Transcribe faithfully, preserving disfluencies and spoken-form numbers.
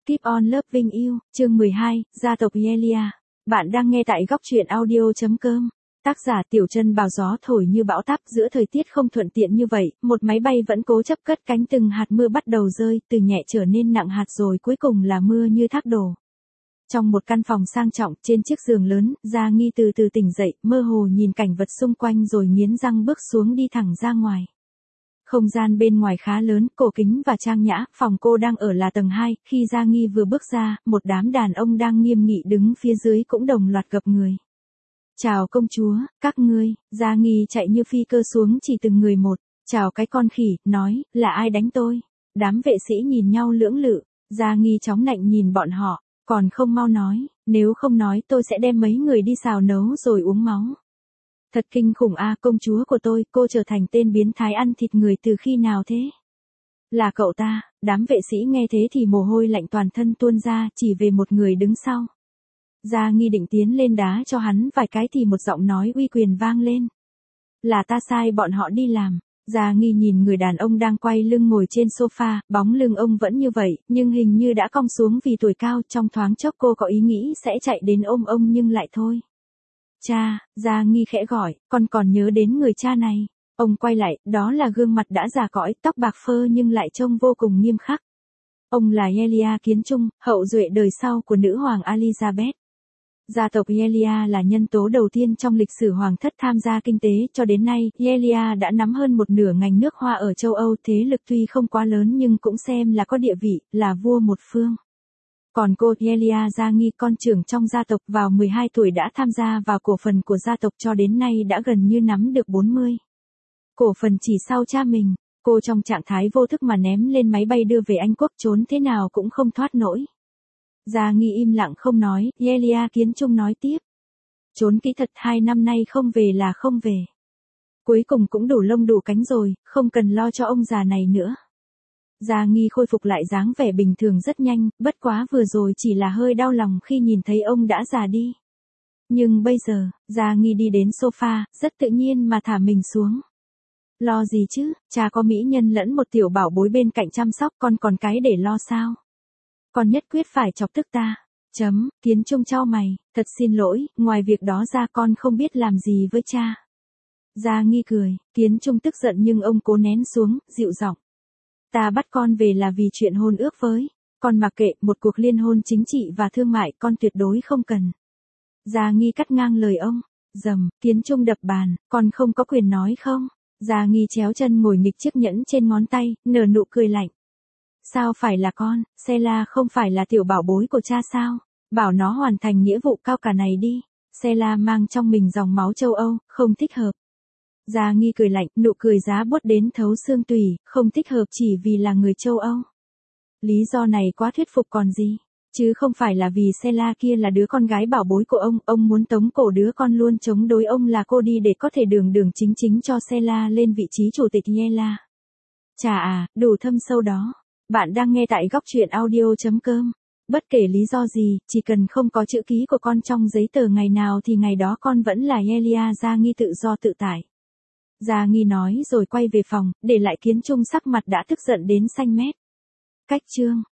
Keep on loving you, chương mười hai, gia tộc Yelia. Bạn đang nghe tại góc truyện audio chấm com. Tác giả Tiểu Chân Bào. Gió thổi như bão táp, giữa thời tiết không thuận tiện như vậy, một máy bay vẫn cố chấp cất cánh, từng hạt mưa bắt đầu rơi, từ nhẹ trở nên nặng hạt rồi cuối cùng là mưa như thác đổ. Trong một căn phòng sang trọng, trên chiếc giường lớn, Gia Nghi từ từ tỉnh dậy, mơ hồ nhìn cảnh vật xung quanh rồi nghiến răng bước xuống đi thẳng ra ngoài. Không gian bên ngoài khá lớn, cổ kính và trang nhã, phòng cô đang ở là tầng hai, khi Gia Nghi vừa bước ra, một đám đàn ông đang nghiêm nghị đứng phía dưới cũng đồng loạt gập người. Chào công chúa, các ngươi. Gia Nghi chạy như phi cơ xuống chỉ từng người một. Chào cái con khỉ, nói, là ai đánh tôi? Đám vệ sĩ nhìn nhau lưỡng lự, Gia Nghi chóng nạnh nhìn bọn họ, còn không mau nói, nếu không nói tôi sẽ đem mấy người đi xào nấu rồi uống máu. Thật kinh khủng a, công chúa của tôi, cô trở thành tên biến thái ăn thịt người từ khi nào thế? Là cậu ta. Đám vệ sĩ nghe thế thì mồ hôi lạnh toàn thân tuôn ra, chỉ về một người đứng sau. Gia Nghi định tiến lên đá cho hắn vài cái thì một giọng nói uy quyền vang lên. Là ta sai bọn họ đi làm. Gia Nghi nhìn người đàn ông đang quay lưng ngồi trên sofa, bóng lưng ông vẫn như vậy, nhưng hình như đã cong xuống vì tuổi cao, trong thoáng chốc cô có ý nghĩ sẽ chạy đến ôm ông nhưng lại thôi. Cha, Gia Nghi khẽ gọi, con còn nhớ đến người cha này. Ông quay lại, đó là gương mặt đã già cõi, tóc bạc phơ nhưng lại trông vô cùng nghiêm khắc. Ông là Yelia Kiến Trung, hậu duệ đời sau của nữ hoàng Elizabeth. Gia tộc Yelia là nhân tố đầu tiên trong lịch sử hoàng thất tham gia kinh tế, cho đến nay, Yelia đã nắm hơn một nửa ngành nước hoa ở châu Âu, thế lực tuy không quá lớn nhưng cũng xem là có địa vị, là vua một phương. Còn cô, Yelia Gia Nghi, con trưởng trong gia tộc, vào mười hai tuổi đã tham gia vào cổ phần của gia tộc, cho đến nay đã gần như nắm được bốn mươi cổ phần chỉ sau cha mình. Cô trong trạng thái vô thức mà ném lên máy bay đưa về Anh Quốc, trốn thế nào cũng không thoát nổi. Gia Nghi im lặng không nói, Yelia Kiến Trung nói tiếp. Trốn kỹ thật, hai năm nay không về là không về. Cuối cùng cũng đủ lông đủ cánh rồi, không cần lo cho ông già này nữa. Gia Nghi khôi phục lại dáng vẻ bình thường rất nhanh, bất quá vừa rồi chỉ là hơi đau lòng khi nhìn thấy ông đã già đi. Nhưng bây giờ, Gia Nghi đi đến sofa, rất tự nhiên mà thả mình xuống. Lo gì chứ, cha có mỹ nhân lẫn một tiểu bảo bối bên cạnh chăm sóc, con còn cái để lo sao? Con nhất quyết phải chọc tức ta. Chấm, Kiến Trung chau mày, thật xin lỗi, ngoài việc đó ra con không biết làm gì với cha. Gia Nghi cười, Kiến Trung tức giận nhưng ông cố nén xuống, dịu giọng. Ta bắt con về là vì chuyện hôn ước với. Con mặc kệ, một cuộc liên hôn chính trị và thương mại con tuyệt đối không cần. Gia Nghi cắt ngang lời ông. Dầm, Kiến Trung đập bàn, con không có quyền nói không? Gia Nghi chéo chân ngồi nghịch chiếc nhẫn trên ngón tay, nở nụ cười lạnh. Sao phải là con, Sela không phải là tiểu bảo bối của cha sao? Bảo nó hoàn thành nghĩa vụ cao cả này đi. Sela mang trong mình dòng máu châu Âu, không thích hợp. Gia Nghi cười lạnh, nụ cười giá buốt đến thấu xương tủy, không thích hợp chỉ vì là người châu Âu. Lý do này quá thuyết phục còn gì, chứ không phải là vì Sela kia là đứa con gái bảo bối của ông, ông muốn tống cổ đứa con luôn chống đối ông là cô đi để có thể đường đường chính chính cho Sela lên vị trí chủ tịch Yelia. Chà à, đủ thâm sâu đó. Bạn đang nghe tại góc truyện audio chấm com. Bất kể lý do gì, chỉ cần không có chữ ký của con trong giấy tờ ngày nào thì ngày đó con vẫn là Yelia Gia Nghi tự do tự tại. Gia Nghi nói rồi quay về phòng, để lại Kiến Trung sắc mặt đã tức giận đến xanh mét. Cách chương.